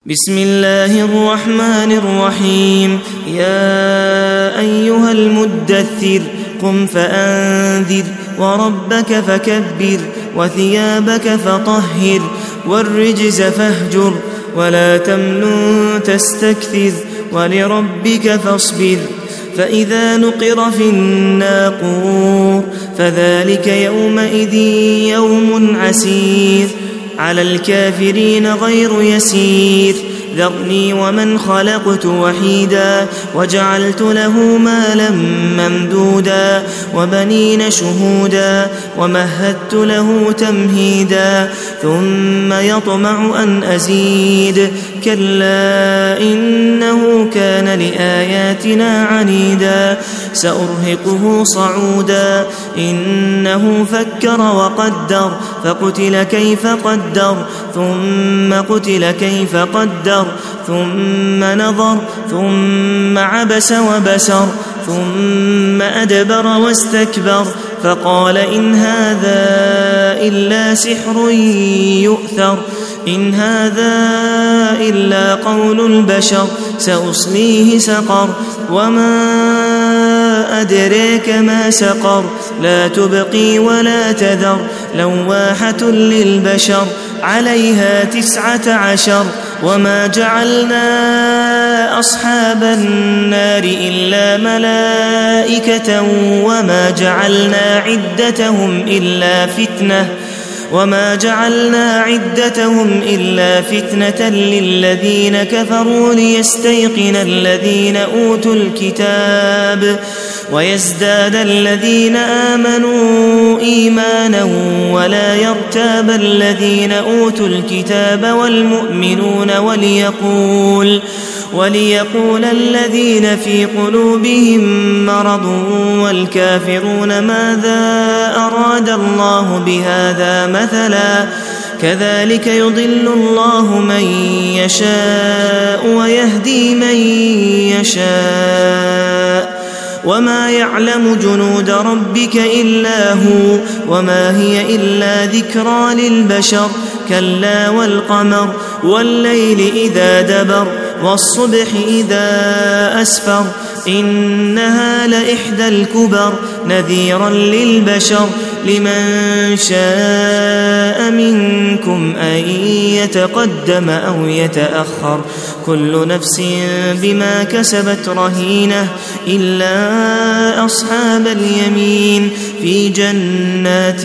بسم الله الرحمن الرحيم. يا أيها المدثر قم فأنذر وربك فكبر وثيابك فطهر والرجز فاهجر ولا تمنن تستكثر ولربك فاصبر. فإذا نقر في الناقور فذلك يومئذ يوم عسير على الكافرين غير يسير. ذرني ومن خلقت وحيدا وجعلت له مالا ممدودا وبنين شهودا ومهدت له تمهيدا ثم يطمع أن أزيد كلا إنه كان لآياتنا عنيدا سأرهقه صعودا إنه فكر وقدر فقتل كيف قدر ثم قتل كيف قدر ثم نظر ثم عبس وبسر ثم أدبر واستكبر فقال إن هذا إلا سحر يؤثر إن هذا إلا قول البشر سأصليه سقر وما أدريك ما سقر لا تبقي ولا تذر لواحة للبشر عليها 19 وما جعلنا أصحاب النار إلا ملائكة وما جعلنا عدتهم إلا فتنة للذين كفروا ليستيقن الذين أوتوا الكتاب ويزداد الذين آمنوا إيمانا ولا يرتاب الذين أوتوا الكتاب والمؤمنون وليقول الذين في قلوبهم مرض والكافرون ماذا أراد الله بهذا مثلا كذلك يضل الله من يشاء ويهدي من يشاء وما يعلم جنود ربك إلا هو وما هي إلا ذكرى للبشر كلا والقمر والليل إذا دبر والصبح إذا أسفر إنها لإحدى الكبر نذيرا للبشر لمن شاء منكم أن يتقدم أو يتأخر كل نفس بما كسبت رهينة إلا أصحاب اليمين في جنات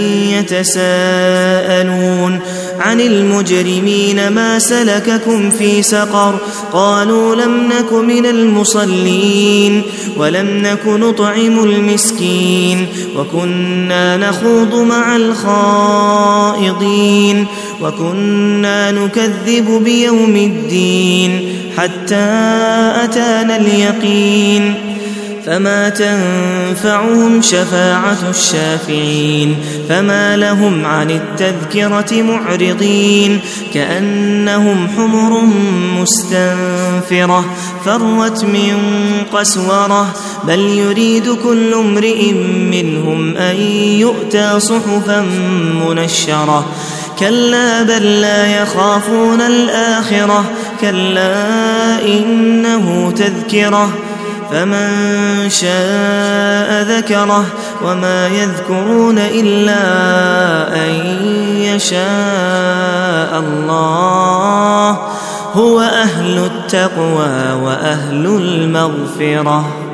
يتساءلون عن المجرمين ما سلككم في سقر قالوا لم نك من المصلين ولم نك نطعم المسكين وكنا نخوض مع الخائضين وكنا نكذب بيوم الدين حتى أتانا اليقين فما تنفعهم شفاعة الشافعين فما لهم عن التذكرة معرضين كأنهم حمر مستنفرة فرت من قسورة بل يريد كل امرئ منهم أن يؤتى صحفا منشرة كلا بل لا يخافون الآخرة كلا إنه تذكرة فمن شاء ذكره وما يذكرون إلا أن يشاء الله هو أهل التقوى وأهل المغفرة.